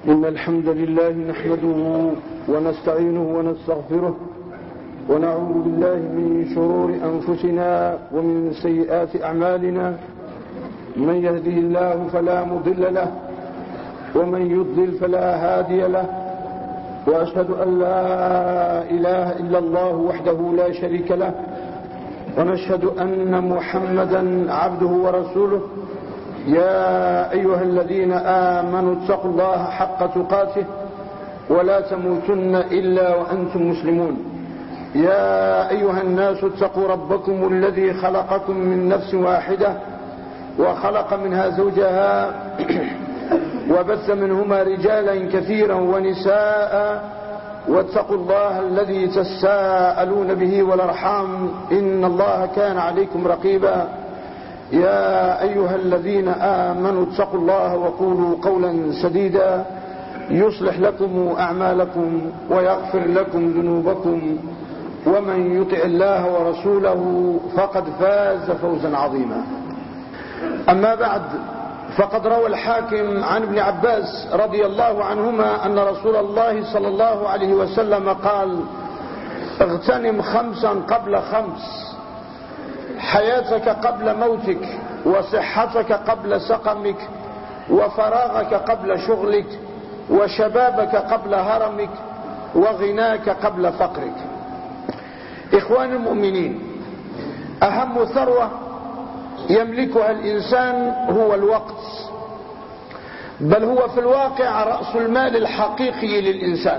إن الحمد لله نحمده ونستعينه ونستغفره ونعوذ بالله من شرور أنفسنا ومن سيئات أعمالنا. من يهده الله فلا مضل له ومن يضلل فلا هادي له، وأشهد أن لا إله إلا الله وحده لا شريك له، ونشهد أن محمدا عبده ورسوله. يا أيها الذين آمنوا اتقوا الله حق تقاته ولا تموتن إلا وأنتم مسلمون. يا أيها الناس اتقوا ربكم الذي خلقكم من نفس واحدة وخلق منها زوجها وبث منهما رجالا كثيرا ونساء، واتقوا الله الذي تساءلون به والأرحام إن الله كان عليكم رقيبا. يا أيها الذين آمنوا اتقوا الله وقولوا قولا سديدا يصلح لكم أعمالكم ويغفر لكم ذنوبكم، ومن يطع الله ورسوله فقد فاز فوزا عظيما. أما بعد، فقد روى الحاكم عن ابن عباس رضي الله عنهما أن رسول الله صلى الله عليه وسلم قال: اغتنم خمسا قبل خمس، حياتك قبل موتك، وصحتك قبل سقمك، وفراغك قبل شغلك، وشبابك قبل هرمك، وغناك قبل فقرك. إخوان المؤمنين، أهم ثروة يملكها الإنسان هو الوقت، بل هو في الواقع رأس المال الحقيقي للإنسان.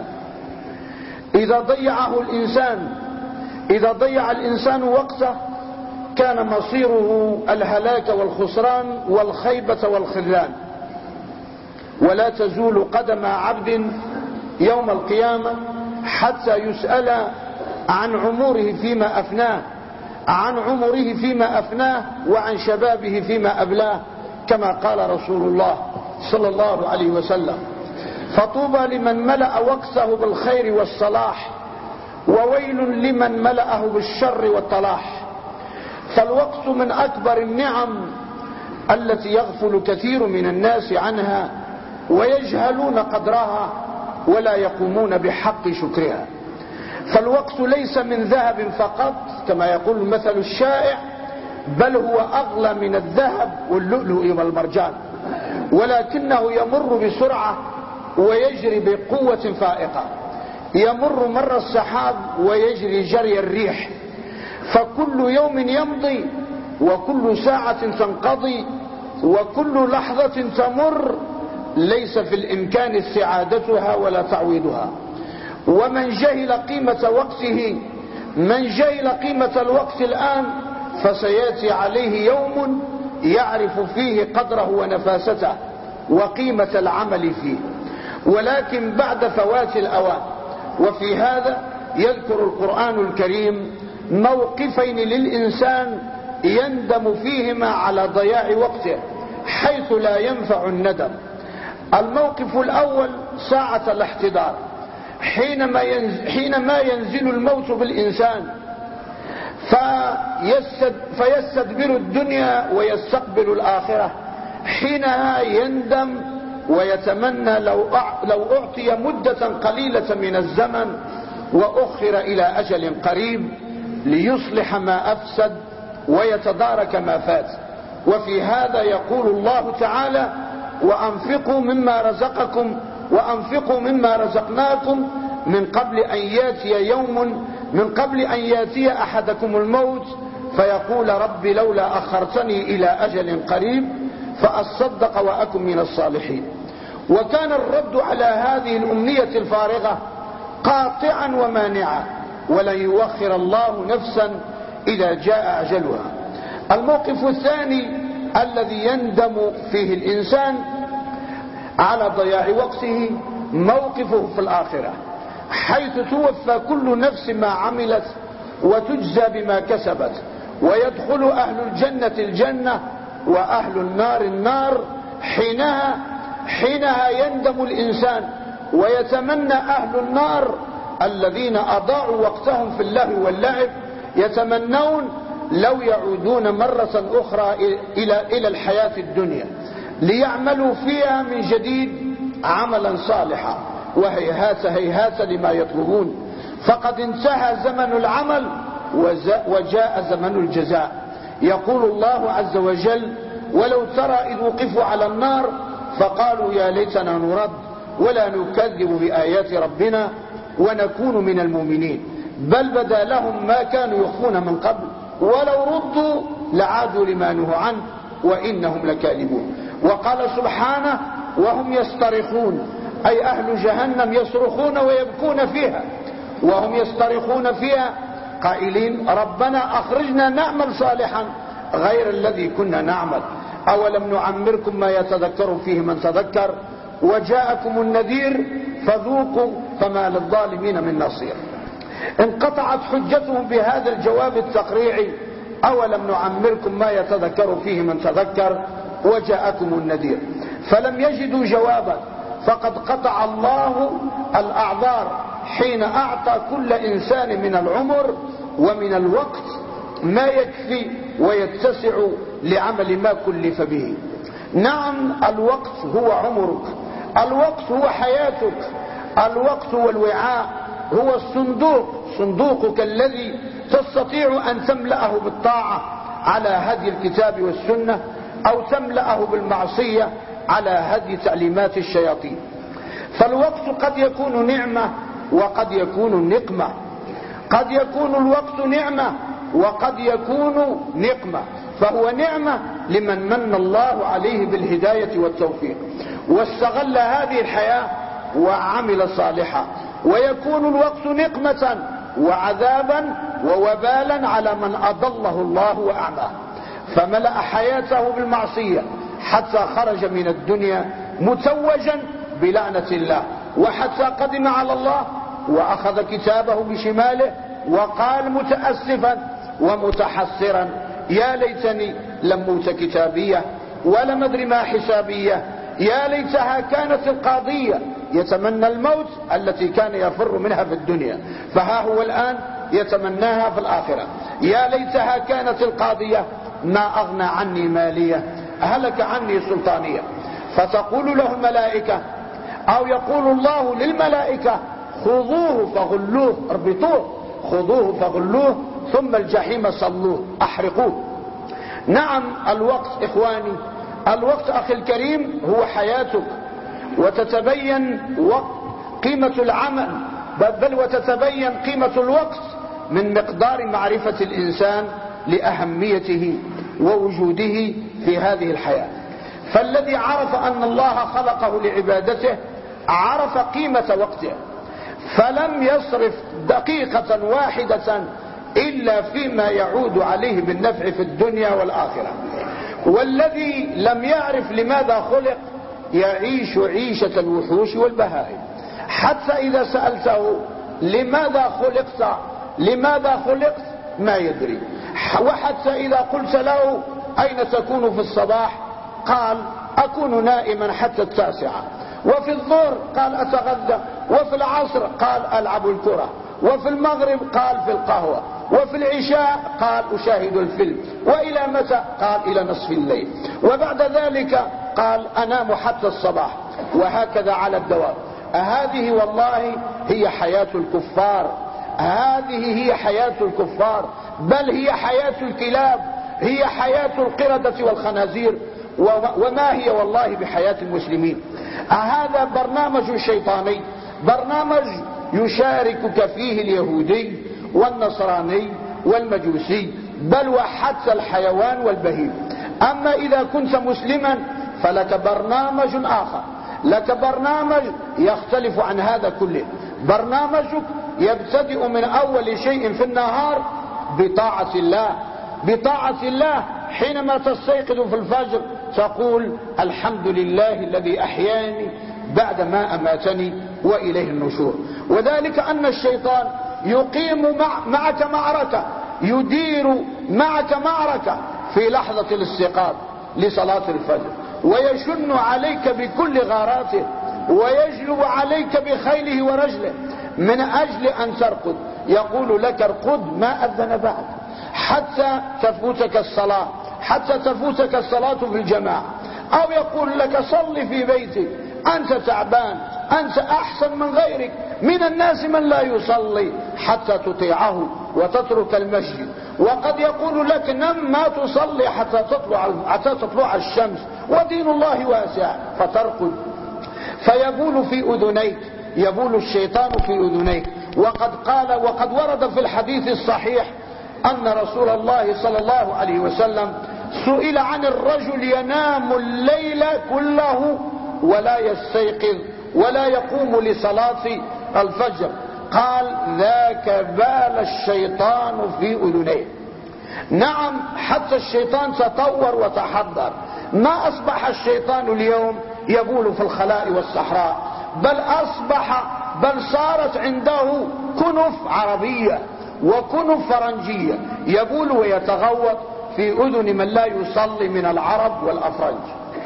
إذا ضيع الإنسان وقته كان مصيره الهلاك والخسران والخيبة والخذلان. ولا تزول قدم عبد يوم القيامة حتى يسأل عن عمره فيما أفناه وعن شبابه فيما أبلاه، كما قال رسول الله صلى الله عليه وسلم: فطوبى لمن ملأ وقته بالخير والصلاح، وويل لمن ملأه بالشر والطلاح. فالوقت من أكبر النعم التي يغفل كثير من الناس عنها ويجهلون قدرها ولا يقومون بحق شكرها. فالوقت ليس من ذهب فقط كما يقول المثل الشائع، بل هو أغلى من الذهب واللؤلؤ والمرجان، ولكنه يمر بسرعة ويجري بقوة فائقة. يمر مر السحاب ويجري جري الريح، فكل يوم يمضي وكل ساعة تنقضي وكل لحظة تمر ليس في الإمكان استعادتها ولا تعويضها. ومن جهل قيمة الوقت الآن فسيأتي عليه يوم يعرف فيه قدره ونفاسته وقيمة العمل فيه، ولكن بعد فوات الأوان. وفي هذا يذكر القرآن الكريم موقفين للإنسان يندم فيهما على ضياع وقته حيث لا ينفع الندم. الموقف الأول ساعة الاحتضار، حينما ينزل الموت بالإنسان فيستدبر الدنيا ويستقبل الآخرة. حينها يندم ويتمنى لو أعطي مدة قليلة من الزمن وأخر إلى أجل قريب ليصلح ما أفسد ويتدارك ما فات. وفي هذا يقول الله تعالى: وأنفقوا مما رزقناكم من قبل أن ياتي أحدكم الموت فيقول رب لولا أخرتني إلى أجل قريب فأصدق وأكن من الصالحين. وكان الرد على هذه الأمنية الفارغة قاطعا ومانعا، ولن يؤخر الله نفسا إذا جاء أجلها. الموقف الثاني الذي يندم فيه الإنسان على ضياع وقته موقفه في الآخرة، حيث توفى كل نفس ما عملت وتجزى بما كسبت، ويدخل أهل الجنة الجنة وأهل النار النار. حينها يندم الإنسان ويتمنى أهل النار الذين أضاعوا وقتهم في اللهو واللعب، يتمنون لو يعودون مرة أخرى إلى الحياة الدنيا ليعملوا فيها من جديد عملا صالحا، وهيهات هيهات لما يطلبون، فقد انتهى زمن العمل وجاء زمن الجزاء. يقول الله عز وجل: ولو ترى إذ وقفوا على النار فقالوا يا ليتنا نرد ولا نكذب بآيات ربنا ونكون من المؤمنين، بل بدا لهم ما كانوا يخفون من قبل ولو ردوا لعادوا لما نهوا عنه وإنهم لكاذبون. وقال سبحانه: وهم يصطرخون، أي أهل جهنم يصرخون ويبكون فيها، وهم يصطرخون فيها قائلين: ربنا أخرجنا نعمل صالحا غير الذي كنا نعمل، أولم نعمركم ما يتذكر فيه من تذكر وجاءكم النذير فذوقوا فما للظالمين من نصير. انقطعت حجتهم بهذا الجواب التقريعي: أولم نعمركم ما يتذكر فيه من تذكر وجاءكم النذير، فلم يجدوا جوابا، فقد قطع الله الأعذار حين أعطى كل إنسان من العمر ومن الوقت ما يكفي ويتسع لعمل ما كلف به. نعم، الوقت هو عمرك، الوقت هو حياتك، الوقت هو الوعاء، هو الصندوق، صندوقك الذي تستطيع أن تملأه بالطاعة على هدي الكتاب والسنة، أو تملأه بالمعصية على هدي تعليمات الشياطين. فالوقت قد يكون نعمة وقد يكون نقمة، قد يكون الوقت نعمة وقد يكون نقمة، فهو نعمة لمن من الله عليه بالهداية والتوفيق واستغل هذه الحياة وعمل صالحا، ويكون الوقت نقمة وعذابا ووبالا على من أضله الله وأعماه، فملأ حياته بالمعصية حتى خرج من الدنيا متوجا بلعنة الله، وحتى قدم على الله وأخذ كتابه بشماله وقال متأسفا ومتحسرا: يا ليتني لم موت كتابية ولم أدر ما حسابية، يا ليتها كانت القاضية. يتمنى الموت التي كان يفر منها في الدنيا، فها هو الآن يتمناها في الآخرة. يا ليتها كانت القاضية ما أغنى عني مالية هلك عني سلطانية. فتقول له الملائكة، أو يقول الله للملائكة: خذوه فغلوه، اربطوه، خذوه فغلوه ثم الجحيم صلوه، احرقوه. نعم، الوقت إخواني، الوقت أخي الكريم هو حياتك، وتتبين قيمة العمل، بل وتتبين قيمة الوقت من مقدار معرفة الإنسان لأهميته ووجوده في هذه الحياة. فالذي عرف أن الله خلقه لعبادته عرف قيمة وقته، فلم يصرف دقيقة واحدة إلا فيما يعود عليه بالنفع في الدنيا والآخرة. والذي لم يعرف لماذا خلق يعيش عيشة الوحوش والبهائم، حتى إذا سألته لماذا خلقت، لماذا خلقت، ما يدري. وحتى إذا قلت له أين تكون في الصباح قال: أكون نائما حتى 9، وفي الظهر قال: أتغذى، وفي العصر قال: ألعب الكرة، وفي المغرب قال: في القهوة، وفي العشاء قال: أشاهد الفيلم، وإلى متى قال: إلى نصف الليل، وبعد ذلك قال: أنام حتى الصباح، وهكذا على الدوام. هذه والله هي حياة الكفار، هذه هي حياة الكفار، بل هي حياة الكلاب، هي حياة القردة والخنازير، وما هي والله بحياة المسلمين. هذا برنامج شيطاني، برنامج يشاركك فيه اليهودي والنصراني والمجوسي، بل وحتى الحيوان والبهيم. أما إذا كنت مسلما فلك برنامج آخر، لك برنامج يختلف عن هذا كله. برنامجك يبتدئ من أول شيء في النهار بطاعة الله، بطاعة الله. حينما تستيقظ في الفجر تقول: الحمد لله الذي أحياني بعد ما أماتني وإليه النشور. وذلك أن الشيطان يقيم معك معركة، يدير معك معركة في لحظة الاستيقاظ لصلاة الفجر، ويشن عليك بكل غاراته، ويجلب عليك بخيله ورجله من أجل أن ترقد. يقول لك: ارقد ما أذن بعد، حتى تفوتك الصلاة، حتى تفوتك الصلاة في الجماعة. أو يقول لك: صل في بيتك أنت تعبان، أنت أحسن من غيرك. من الناس من لا يصلي حتى تطيعه وتترك المسجد، وقد يقول لك نم ما تصلي حتى تطلع الشمس، ودين الله واسع، فترقد. فيبول في أذنيك، يبول الشيطان في أذنيك. وقد ورد في الحديث الصحيح أن رسول الله صلى الله عليه وسلم سئل عن الرجل ينام الليل كله ولا يستيقظ ولا يقوم لصلاة الفجر، قال ذاك بال الشيطان في أذنيه. نعم، حتى الشيطان تطور وتحضر، ما أصبح الشيطان اليوم يبول في الخلاء والصحراء، بل صارت عنده كنف عربية وكنف فرنجية، يبول ويتغوط في أذن من لا يصلي من العرب والأفرنج.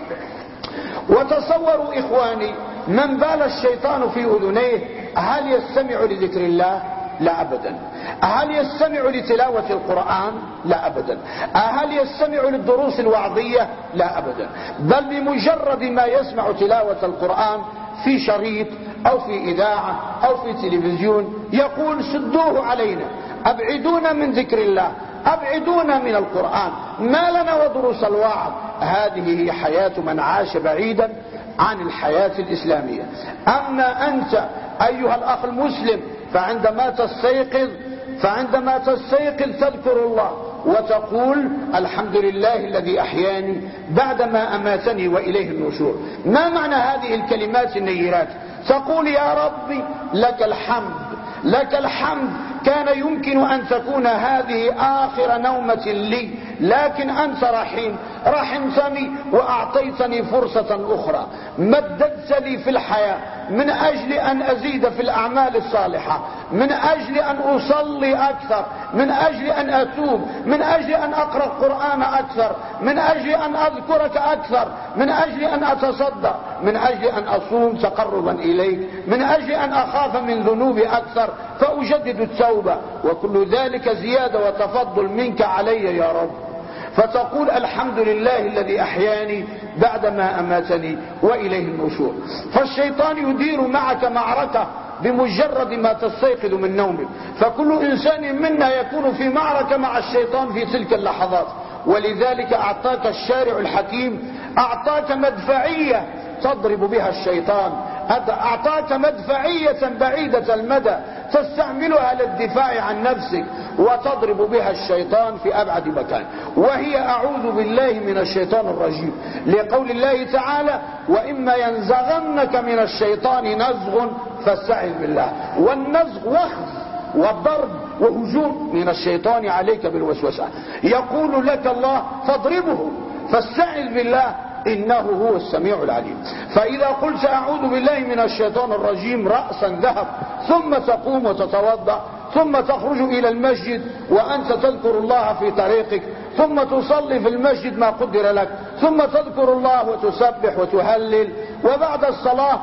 وتصوروا إخواني، من بال الشيطان في أذنيه هل يستمع لذكر الله؟ لا أبدا. هل يستمع لتلاوة القرآن؟ لا أبدا. هل يستمع للدروس الوعظية؟ لا أبدا. بل بمجرد ما يسمع تلاوة القرآن في شريط أو في إذاعة أو في تلفزيون يقول سدوه علينا، أبعدونا من ذكر الله، أبعدونا من القرآن، ما لنا ودروس الوعظ. هذه هي حياة من عاش بعيدا عن الحياة الإسلامية. أما أنت أيها الأخ المسلم فعندما تستيقظ تذكر الله وتقول الحمد لله الذي أحياني بعدما أماتني وإليه النشور. ما معنى هذه الكلمات النيرات؟ تقول يا ربي لك الحمد، لك الحمد، كان يمكن أن تكون هذه آخر نومة لي، لكن أنت رحيم، رحمتني وأعطيتني فرصة أخرى، مددت لي في الحياة من أجل أن أزيد في الأعمال الصالحة، من أجل أن أصلي أكثر، من أجل أن أتوب، من أجل أن أقرأ القرآن أكثر، من أجل أن أذكرك أكثر، من أجل أن أتصدق، من أجل أن أصوم تقربا إليك، من أجل أن أخاف من ذنوبي أكثر فأجدد التوبة، وكل ذلك زيادة وتفضل منك علي يا رب. فتقول الحمد لله الذي أحياني بعدما أماتني وإليه النشور. فالشيطان يدير معك معركة بمجرد ما تستيقظ من نومك، فكل إنسان منا يكون في معركة مع الشيطان في تلك اللحظات. ولذلك أعطاك الشارع الحكيم، أعطاك مدفعية تضرب بها الشيطان، أعطاك مدفعية بعيدة المدى تستعملها للدفاع عن نفسك وتضرب بها الشيطان في أبعد مكان، وهي أعوذ بالله من الشيطان الرجيم، لقول الله تعالى وإما ينزغنك من الشيطان نزغ فاستعذ بالله. والنزغ وخز والضرب وهجوم من الشيطان عليك بالوسوسة، يقول لك الله فاضربه فاستعذ بالله إنه هو السميع العليم. فإذا قلت أعوذ بالله من الشيطان الرجيم رأسا ذهب، ثم تقوم وتتوضأ، ثم تخرج إلى المسجد وأنت تذكر الله في طريقك، ثم تصلي في المسجد ما قدر لك، ثم تذكر الله وتسبح وتهلل، وبعد الصلاة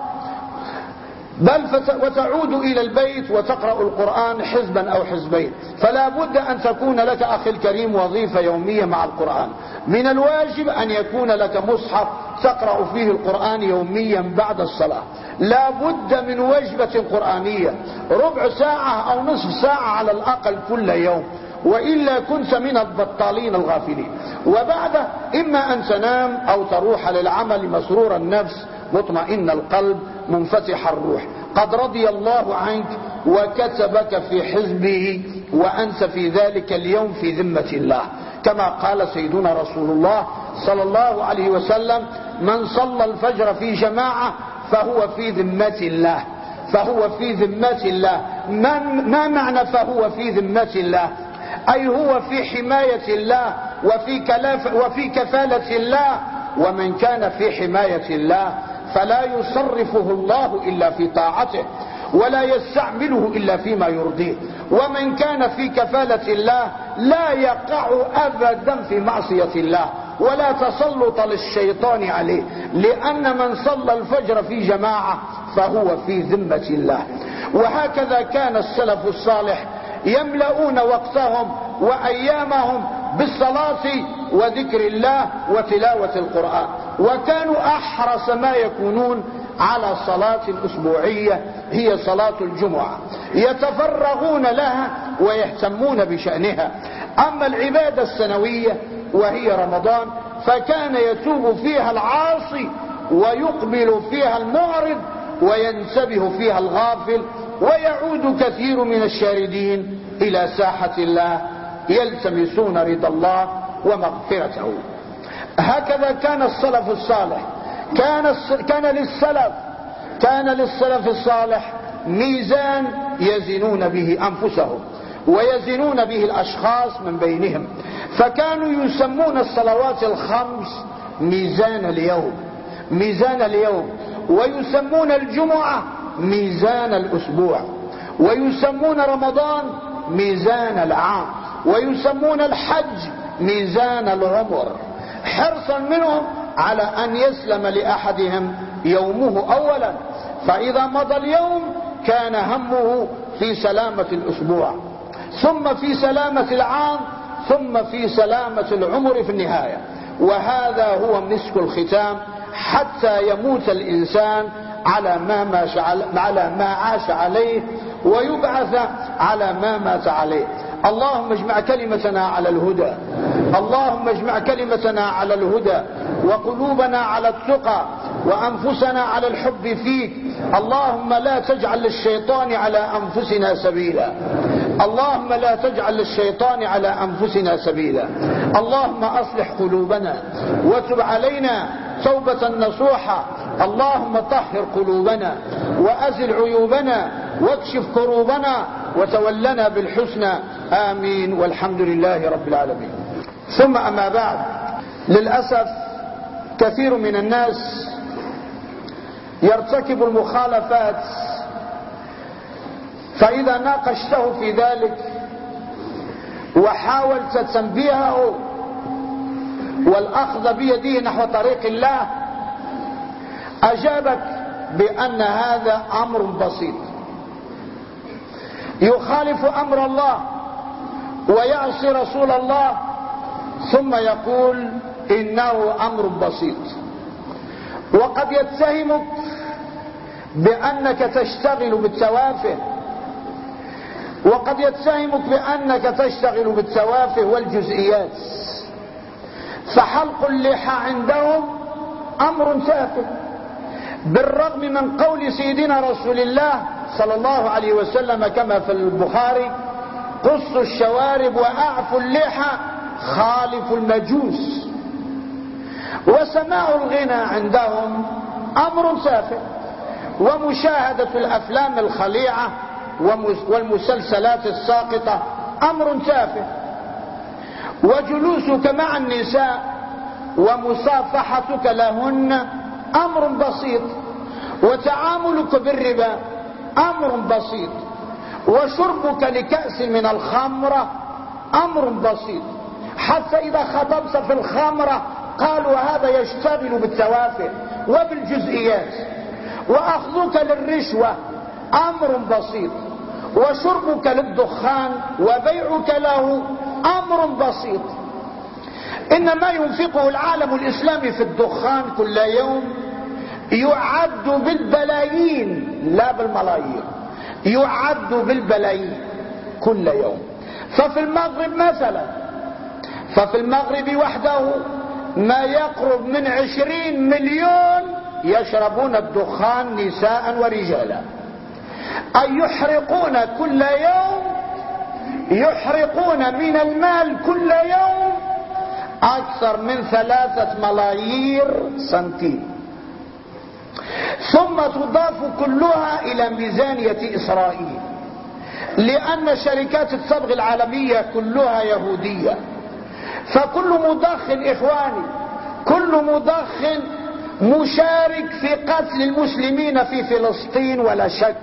وتعود إلى البيت وتقرأ القرآن حزبا أو حزبين. فلا بد أن تكون لك أخي الكريم وظيفة يومية مع القرآن. من الواجب أن يكون لك مصحف تقرأ فيه القرآن يوميا بعد الصلاة. لا بد من وجبة قرآنية، ربع ساعة أو نصف ساعة على الأقل كل يوم، وإلا كنت من البطالين الغافلين. وبعده إما أن تنام أو تروح للعمل مسرور النفس مطمئن القلب منفتح الروح. قد رضي الله عنك وكتبك في حزبه وأنت في ذلك اليوم في ذمة الله، كما قال سيدنا رسول الله صلى الله عليه وسلم من صلى الفجر في جماعة فهو في ذمة الله، فهو في ذمة الله. ما معنى فهو في ذمة الله؟ أي هو في حماية الله وفي كفالة الله. ومن كان في حماية الله فلا يصرفه الله إلا في طاعته ولا يستعمله إلا فيما يرضيه. ومن كان في كفالة الله لا يقع أبدا في معصية الله ولا تسلط للشيطان عليه، لأن من صلى الفجر في جماعة فهو في ذمة الله. وهكذا كان السلف الصالح يملؤون وقتهم وأيامهم بالصلاة وذكر الله وتلاوة القرآن. وكانوا أحرص ما يكونون على صلاة أسبوعية هي صلاة الجمعة، يتفرغون لها ويهتمون بشأنها. أما العبادة السنوية وهي رمضان فكان يتوب فيها العاصي ويقبل فيها المعرض وينتبه فيها الغافل، ويعود كثير من الشاردين إلى ساحة الله يلتمسون رضا الله ومغفرته. هكذا كان السلف الصالح، كان للسلف الصالح ميزان يزنون به أنفسهم ويزنون به الأشخاص من بينهم، فكانوا يسمون الصلوات الخمس ميزان اليوم، ويسمون الجمعة ميزان الأسبوع، ويسمون رمضان ميزان العام، ويسمون الحج ميزان العمر، حرصا منهم على أن يسلم لأحدهم يومه أولا، فإذا مضى اليوم كان همه في سلامة الأسبوع، ثم في سلامة العام، ثم في سلامة العمر في النهاية. وهذا هو مسك الختام حتى يموت الإنسان على ما عاش عليه ويبعث على ما مات عليه. اللهم اجمع كلمتنا على الهدى، اللهم اجمع كلمتنا على الهدى، وقلوبنا على التقى، وأنفسنا على الحب فيك. اللهم لا تجعل للشيطان على أنفسنا سبيلا، اللهم لا تجعل للشيطان على أنفسنا سبيلا. اللهم أصلح قلوبنا وتب علينا توبة نصوحة. اللهم طهر قلوبنا وأزل عيوبنا واكشف كروبنا وتولنا بالحسنى، آمين، والحمد لله رب العالمين. ثم أما بعد، للأسف كثير من الناس يرتكب المخالفات، فإذا ناقشته في ذلك وحاولت تنبيهه والأخذ بيده نحو طريق الله أجابك بأن هذا أمر بسيط، يخالف أمر الله ويعصي رسول الله ثم يقول إنه أمر بسيط. وقد يتهمك بأنك تشتغل بالتوافه، وقد يتهمك بأنك تشتغل بالتوافه والجزئيات، فحلق اللحى عندهم أمر تافه، بالرغم من قول سيدنا رسول الله صلى الله عليه وسلم كما في البخاري: قصوا الشوارب وأعفوا اللحى خالفوا المجوس. وسماع الغنى عندهم أمر تافه، ومشاهدة الأفلام الخليعة والمسلسلات الساقطة أمر تافه، وجلوسك مع النساء ومصافحتك لهن أمر بسيط، وتعاملك بالربا أمر بسيط، وشربك لكأس من الخمرة أمر بسيط. حتى إذا خطبت في الخمرة قالوا هذا يشتغل بالتوافه وبالجزئيات، وأخذك للرشوة أمر بسيط، وشربك للدخان وبيعك له أمر بسيط. إن ما ينفقه العالم الإسلامي في الدخان كل يوم يعد بالبلايين لا بالملايين، يعد بالبلايين كل يوم. ففي المغرب مثلا، ففي المغرب وحده ما يقرب من 20 مليون يشربون الدخان نساء ورجالا، أي يحرقون كل يوم، يحرقون من المال كل يوم أكثر من 3 ملايير سنتيم، ثم تضاف كلها إلى ميزانية إسرائيل، لأن شركات الصبغ العالمية كلها يهودية. فكل مدخن إخواني، كل مدخن مشارك في قتل المسلمين في فلسطين ولا شك.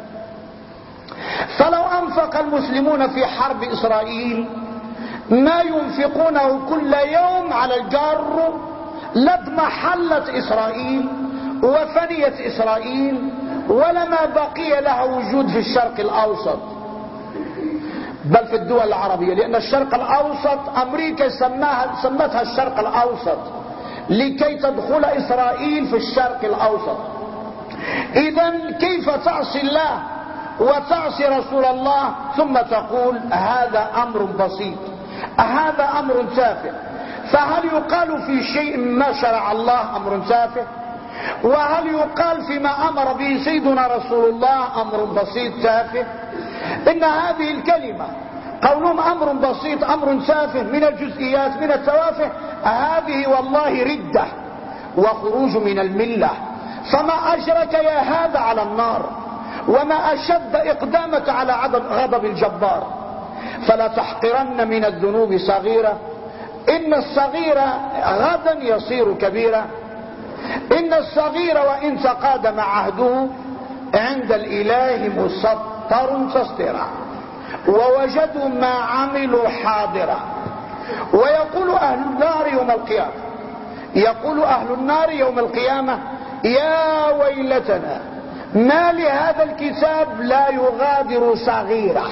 فلو أنفق المسلمون في حرب إسرائيل ما ينفقونه كل يوم على الجار لاضمحلت إسرائيل وفنيت إسرائيل ولما بقي لها وجود في الشرق الأوسط بل في الدول العربية، لأن الشرق الأوسط أمريكا سمتها الشرق الأوسط لكي تدخل إسرائيل في الشرق الأوسط. إذن كيف تعصي الله وتعصي رسول الله ثم تقول هذا أمر بسيط، هذا أمر تافه؟ فهل يقال في شيء ما شرع الله أمر تافه؟ وهل يقال فيما أمر به سيدنا رسول الله أمر بسيط تافه؟ إن هذه الكلمة قولهم أمر بسيط أمر تافه من الجزئيات من التوافه، هذه والله ردة وخروج من الملة. فما أجرك يا هذا على النار، وما أشد إقدامك على غضب الجبار. فلا تحقرن من الذنوب صغيرة، إن الصغير غدا يصير كبيرا. إن الصغير وإن تقادم عهده عند الإله مسطر تسطيرا، ووجدوا ما عملوا حاضرا. ويقول أهل النار يوم القيامة، يقول أهل النار يوم القيامة يا ويلتنا ما لهذا الكتاب لا يغادر صغيرة،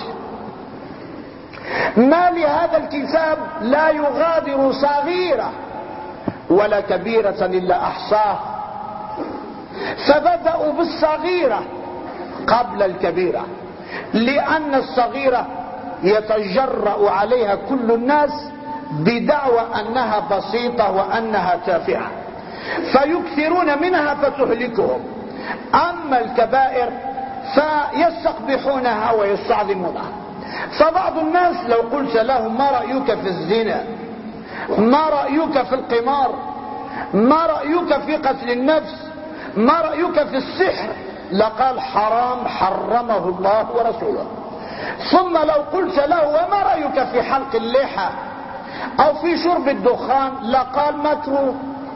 ما لهذا الكتاب لا يغادر صغيرة ولا كبيرة إلا أحصاه. فبدأوا بالصغيرة قبل الكبيرة، لأن الصغيرة يتجرأ عليها كل الناس بدعوى أنها بسيطة وأنها تافهة، فيكثرون منها فتهلكهم. أما الكبائر فيستقبحونها ويستعظمونها. فبعض الناس لو قلت لهم ما رأيك في الزنا، ما رأيك في القمار، ما رأيك في قتل النفس، ما رأيك في السحر، لقال حرام حرمه الله ورسوله. ثم لو قلت له وما رأيك في حلق اللحى أو في شرب الدخان، لقال مكروه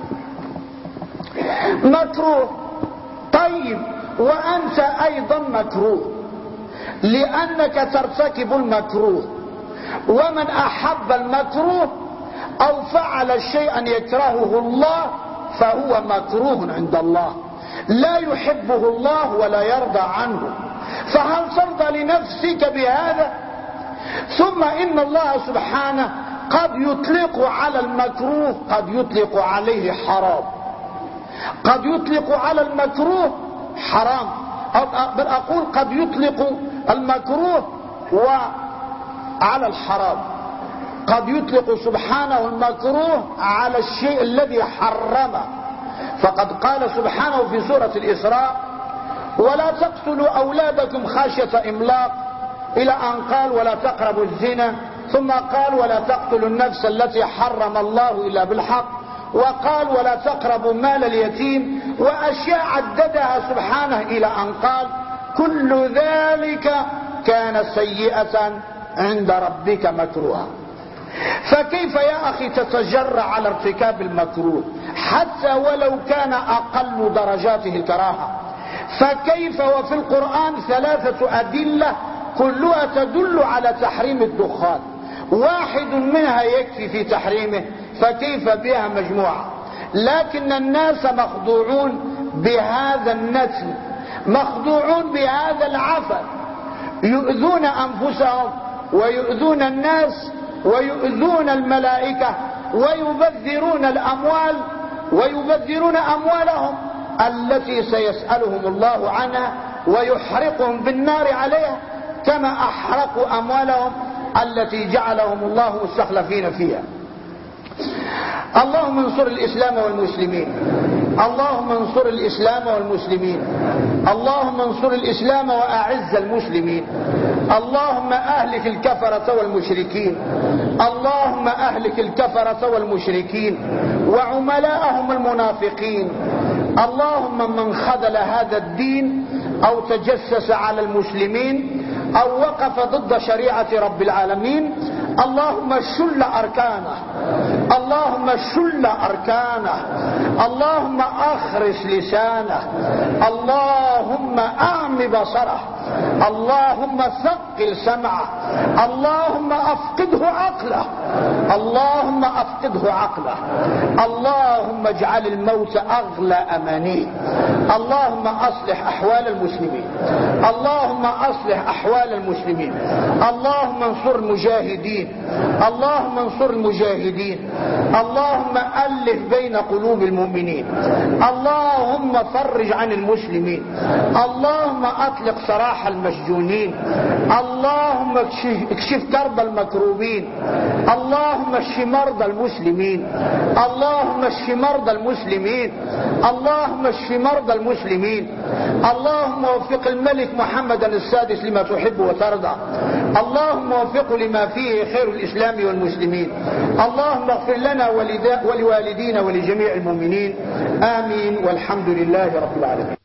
مكروه. طيب وأنت أيضا مكروه، لأنك ترتكب المكروه. ومن أحب المكروه أو فعل شيئا يكرهه الله فهو مكروه عند الله، لا يحبه الله ولا يرضى عنه. فهل ترضى لنفسك بهذا؟ ثم إن الله سبحانه قد يطلق على المكروه، قد يطلق عليه حرام، قد يطلق على المكروه حرام، بل أقول قد يطلق المكروه وعلى الحرام. قد يطلق سبحانه المكروه على الشيء الذي حرمه. فقد قال سبحانه في سورة الإسراء ولا تقتلوا أولادكم خشية إملاق، إلى أن قال ولا تقربوا الزنا، ثم قال ولا تقتلوا النفس التي حرم الله إلا بالحق، وقال ولا تقربوا مال اليتيم، وأشياء عددها سبحانه إلى أن قال كل ذلك كان سيئة عند ربك مكروها. فكيف يا أخي تتجرأ على ارتكاب المكروه حتى ولو كان أقل درجاته الكراهة؟ فكيف وفي القرآن 3 أدلة كلها تدل على تحريم الدخان، واحد منها يكفي في تحريمه، فكيف بها مجموعة؟ لكن الناس مخدوعون بهذا النتن، مخدوعون بهذا العفن، يؤذون أنفسهم ويؤذون الناس ويؤذون الملائكة ويبذرون الأموال ويبذرون أموالهم التي سيسألهم الله عنها ويحرقهم بالنار عليها كما أحرقوا أموالهم التي جعلهم الله مستخلفين فيها. اللهم انصر الإسلام والمسلمين، اللهم انصر الإسلام والمسلمين، اللهم انصر الإسلام وأعز المسلمين، اللهم أهلك الكفرة والمشركين، اللهم أهلك الكفرة والمشركين وعملاءهم المنافقين. اللهم من خذل هذا الدين أو تجسس على المسلمين أو وقف ضد شريعة رب العالمين، اللهم شل أركانه، اللهم شل أركانه، اللهم أخرس لسانه، اللهم أعم بصره، اللهم ثقل سمعه، اللهم أفقده عقله، اللهم أفقده عقله، اللهم اجعل الموت أغلى أمانيه، اللهم أصلح أحوال المسلمين، اللهم أصلح أحوال المسلمين، اللهم انصر المجاهدين، اللهم انصر المجاهدين، اللهم ألف بين قلوب المؤمنين، اللهم فرج عن المسلمين، اللهم أطلق سراح المسجونين، اللهم اكشف كرب المكروبين، اللهم اشف مرضى المسلمين، اللهم اشف مرضى المسلمين، اللهم اشف مرضى المسلمين، اللهم وفق الملك محمد السادس لما تحب وترضى، اللهم وفقه لما فيه خير الإسلام والمسلمين، اللهم اغفر لنا ولوالدينا ولجميع المؤمنين، آمين، والحمد لله رب العالمين.